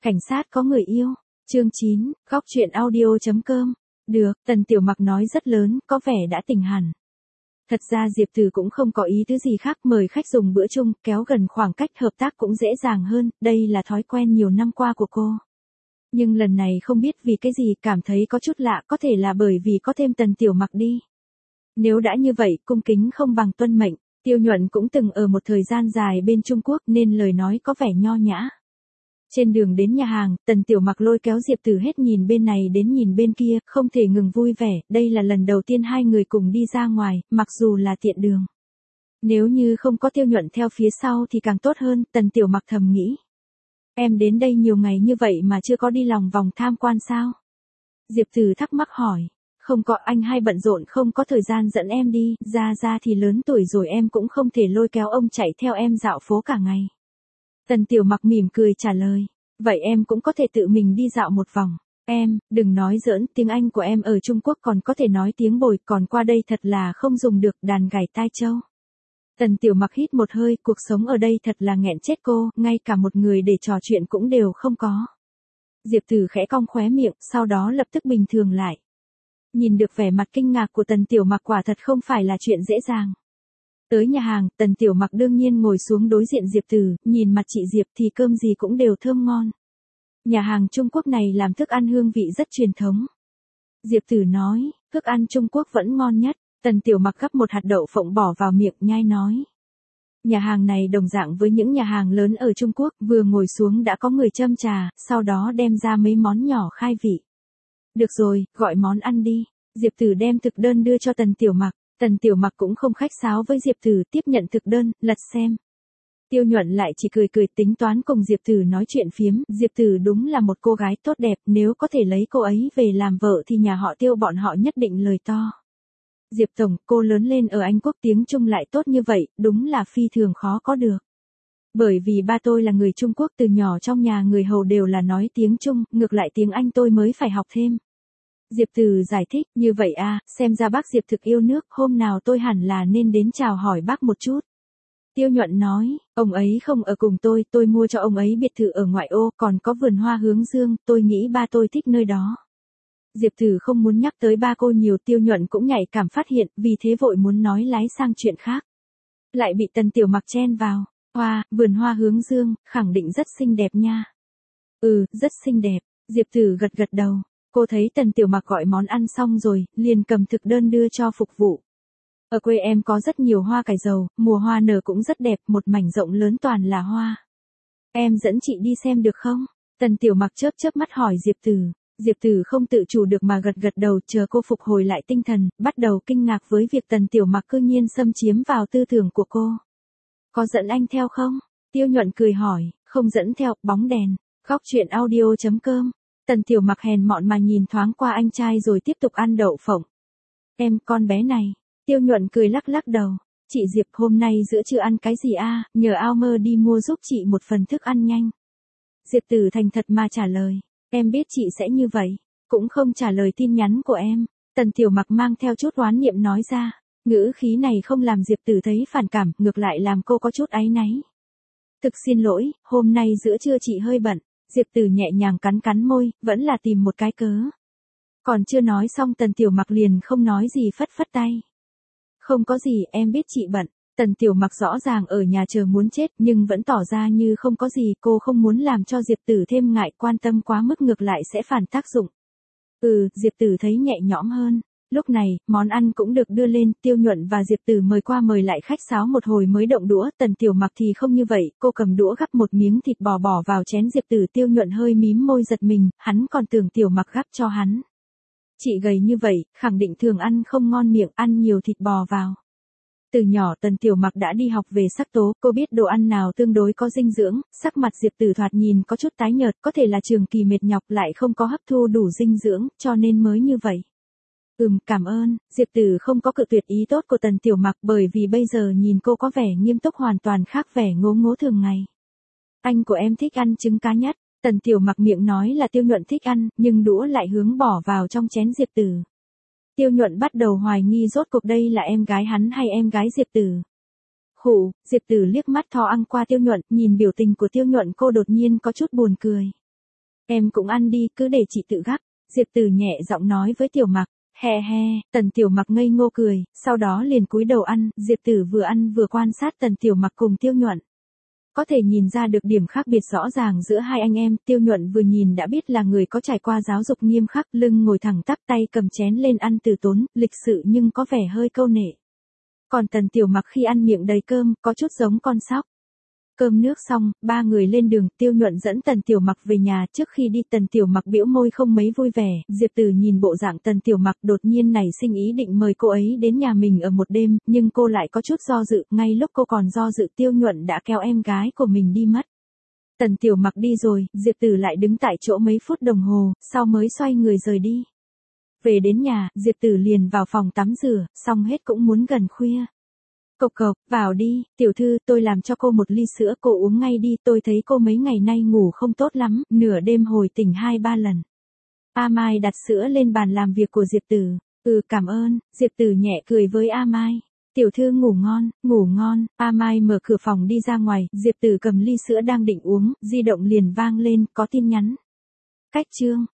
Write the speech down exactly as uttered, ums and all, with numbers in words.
Cảnh sát có người yêu. Chương chín, góc truyện audio chấm com. Được, Tần Tiểu Mặc nói rất lớn, có vẻ đã tỉnh hẳn. Thật ra Diệp Từ cũng không có ý tứ gì khác, mời khách dùng bữa chung, kéo gần khoảng cách hợp tác cũng dễ dàng hơn, đây là thói quen nhiều năm qua của cô. Nhưng lần này không biết vì cái gì cảm thấy có chút lạ, có thể là bởi vì có thêm Tần Tiểu Mặc đi. Nếu đã như vậy, cung kính không bằng tuân mệnh, Tiêu Nhuận cũng từng ở một thời gian dài bên Trung Quốc nên lời nói có vẻ nho nhã. Trên đường đến nhà hàng, Tần Tiểu Mặc lôi kéo Diệp Từ hết nhìn bên này đến nhìn bên kia, không thể ngừng vui vẻ, đây là lần đầu tiên hai người cùng đi ra ngoài, mặc dù là tiện đường. Nếu như không có Tiêu Nhuận theo phía sau thì càng tốt hơn, Tần Tiểu Mặc thầm nghĩ. Em đến đây nhiều ngày như vậy mà chưa có đi lòng vòng tham quan sao? Diệp Từ thắc mắc hỏi. Không có, anh hay bận rộn không có thời gian dẫn em đi, ra ra thì lớn tuổi rồi em cũng không thể lôi kéo ông chạy theo em dạo phố cả ngày. Tần Tiểu Mặc mỉm cười trả lời, vậy em cũng có thể tự mình đi dạo một vòng. Em, đừng nói giỡn, tiếng Anh của em ở Trung Quốc còn có thể nói tiếng bồi, còn qua đây thật là không dùng được đàn gảy tai châu. Tần Tiểu Mặc hít một hơi, cuộc sống ở đây thật là nghẹn chết cô, ngay cả một người để trò chuyện cũng đều không có. Diệp Từ khẽ cong khóe miệng, sau đó lập tức bình thường lại. Nhìn được vẻ mặt kinh ngạc của Tần Tiểu Mặc quả thật không phải là chuyện dễ dàng. Tới nhà hàng, Tần Tiểu Mặc đương nhiên ngồi xuống đối diện Diệp Từ, nhìn mặt chị Diệp thì cơm gì cũng đều thơm ngon. Nhà hàng Trung Quốc này làm thức ăn hương vị rất truyền thống. Diệp Từ nói, thức ăn Trung Quốc vẫn ngon nhất. Tần Tiểu Mặc gắp một hạt đậu phộng bỏ vào miệng nhai nói. Nhà hàng này đồng dạng với những nhà hàng lớn ở Trung Quốc, vừa ngồi xuống đã có người châm trà, sau đó đem ra mấy món nhỏ khai vị. Được rồi, gọi món ăn đi. Diệp Từ đem thực đơn đưa cho Tần Tiểu Mặc. Tần Tiểu Mặc cũng không khách sáo với Diệp Từ, tiếp nhận thực đơn, lật xem. Tiêu Nhuận lại chỉ cười cười tính toán cùng Diệp Từ nói chuyện phiếm. Diệp Từ đúng là một cô gái tốt đẹp, nếu có thể lấy cô ấy về làm vợ thì nhà họ Tiêu bọn họ nhất định lời to. Diệp Tổng, cô lớn lên ở Anh Quốc tiếng Trung lại tốt như vậy, đúng là phi thường khó có được. Bởi vì ba tôi là người Trung Quốc, từ nhỏ trong nhà người hầu đều là nói tiếng Trung, ngược lại tiếng Anh tôi mới phải học thêm. Diệp Từ giải thích, như vậy à, xem ra bác Diệp thực yêu nước, hôm nào tôi hẳn là nên đến chào hỏi bác một chút. Tiêu Nhuận nói, ông ấy không ở cùng tôi, tôi mua cho ông ấy biệt thự ở ngoại ô, còn có vườn hoa hướng dương, tôi nghĩ ba tôi thích nơi đó. Diệp Từ không muốn nhắc tới ba cô nhiều, Tiêu Nhuận cũng nhạy cảm phát hiện, vì thế vội muốn nói lái sang chuyện khác. Lại bị Tần Tiểu Mặc chen vào, hoa, vườn hoa hướng dương, khẳng định rất xinh đẹp nha. Ừ, rất xinh đẹp, Diệp Từ gật gật đầu. Cô thấy Tần Tiểu Mặc gọi món ăn xong rồi, liền cầm thực đơn đưa cho phục vụ. Ở quê em có rất nhiều hoa cải dầu, mùa hoa nở cũng rất đẹp, một mảnh rộng lớn toàn là hoa. Em dẫn chị đi xem được không? Tần Tiểu Mặc chớp chớp mắt hỏi Diệp Từ. Diệp Từ không tự chủ được mà gật gật đầu, chờ cô phục hồi lại tinh thần, bắt đầu kinh ngạc với việc Tần Tiểu Mặc cư nhiên xâm chiếm vào tư tưởng của cô. Có dẫn anh theo không? Tiêu Nhuận cười hỏi, không dẫn theo, bóng đèn. Góc truyện audio chấm com. Tần Tiểu Mặc hèn mọn mà nhìn thoáng qua anh trai rồi tiếp tục ăn đậu phộng. Em, con bé này. Tiêu Nhuận cười lắc lắc đầu. Chị Diệp, hôm nay giữa trưa ăn cái gì a? À? Nhờ ao mơ đi mua giúp chị một phần thức ăn nhanh. Diệp Từ thành thật mà trả lời. Em biết chị sẽ như vậy. Cũng không trả lời tin nhắn của em. Tần Tiểu Mặc mang theo chút oán niệm nói ra. Ngữ khí này không làm Diệp Từ thấy phản cảm, ngược lại làm cô có chút áy náy. Thực xin lỗi, hôm nay giữa trưa chị hơi bận. Diệp Từ nhẹ nhàng cắn cắn môi, vẫn là tìm một cái cớ. Còn chưa nói xong Tần Tiểu Mặc liền không nói gì phất phất tay. Không có gì, em biết chị bận. Tần Tiểu Mặc rõ ràng ở nhà chờ muốn chết nhưng vẫn tỏ ra như không có gì, cô không muốn làm cho Diệp Từ thêm ngại, quan tâm quá mức ngược lại sẽ phản tác dụng. Ừ, Diệp Từ thấy nhẹ nhõm hơn. Lúc này, món ăn cũng được đưa lên, Tiêu Nhuận và Diệp Từ mời qua mời lại khách sáo một hồi mới động đũa, Tần Tiểu Mặc thì không như vậy, cô cầm đũa gắp một miếng thịt bò bỏ vào chén Diệp Từ. Tiêu Nhuận hơi mím môi giật mình, hắn còn tưởng Tiểu Mặc gắp cho hắn. Chị gầy như vậy, khẳng định thường ăn không ngon miệng, ăn nhiều thịt bò vào. Từ nhỏ Tần Tiểu Mặc đã đi học về sắc tố, cô biết đồ ăn nào tương đối có dinh dưỡng, sắc mặt Diệp Từ thoạt nhìn có chút tái nhợt, có thể là trường kỳ mệt nhọc lại không có hấp thu đủ dinh dưỡng, cho nên mới như vậy. Ừm, cảm ơn, Diệp Từ không có cự tuyệt ý tốt của Tần Tiểu Mặc bởi vì bây giờ nhìn cô có vẻ nghiêm túc hoàn toàn khác vẻ ngố ngố thường ngày. Anh của em thích ăn trứng cá nhất, Tần Tiểu Mặc miệng nói là Tiêu Nhuận thích ăn, nhưng đũa lại hướng bỏ vào trong chén Diệp Từ. Tiêu Nhuận bắt đầu hoài nghi rốt cuộc đây là em gái hắn hay em gái Diệp Từ. Khụ, Diệp Từ liếc mắt thò ăn qua Tiêu Nhuận, nhìn biểu tình của Tiêu Nhuận cô đột nhiên có chút buồn cười. Em cũng ăn đi, cứ để chị tự gắp. Diệp Tử nhẹ giọng nói với Tiểu Mặc. He he, Tần Tiểu Mặc ngây ngô cười, sau đó liền cúi đầu ăn. Diệp Tử vừa ăn vừa quan sát Tần Tiểu Mặc cùng Tiêu Nhuận. Có thể nhìn ra được điểm khác biệt rõ ràng giữa hai anh em. Tiêu Nhuận vừa nhìn đã biết là người có trải qua giáo dục nghiêm khắc, lưng ngồi thẳng tắp, tay cầm chén lên ăn từ tốn, lịch sự nhưng có vẻ hơi câu nệ. Còn Tần Tiểu Mặc khi ăn miệng đầy cơm, có chút giống con sóc. Cơm nước xong, ba người lên đường. Tiêu Nhuận dẫn Tần Tiểu Mặc về nhà. Trước khi đi, Tần Tiểu Mặc bĩu môi không mấy vui vẻ. Diệp Tử nhìn bộ dạng Tần Tiểu Mặc đột nhiên nảy sinh ý định mời cô ấy đến nhà mình ở một đêm, nhưng cô lại có chút do dự. Ngay lúc cô còn do dự, Tiêu Nhuận đã kéo em gái của mình đi mất. Tần Tiểu Mặc đi rồi, Diệp Tử lại đứng tại chỗ mấy phút đồng hồ, sau mới xoay người rời đi. Về đến nhà, Diệp Tử liền vào phòng tắm rửa, xong hết cũng muốn gần khuya. Cộc cộc, vào đi, tiểu thư, tôi làm cho cô một ly sữa, cô uống ngay đi, tôi thấy cô mấy ngày nay ngủ không tốt lắm, nửa đêm hồi tỉnh hai ba lần. A Mai đặt sữa lên bàn làm việc của Diệp Tử. Ừ, cảm ơn. Diệp Tử nhẹ cười với A Mai. Tiểu thư ngủ ngon, ngủ ngon. A Mai mở cửa phòng đi ra ngoài, Diệp Tử cầm ly sữa đang định uống, di động liền vang lên, có tin nhắn. Cách chương.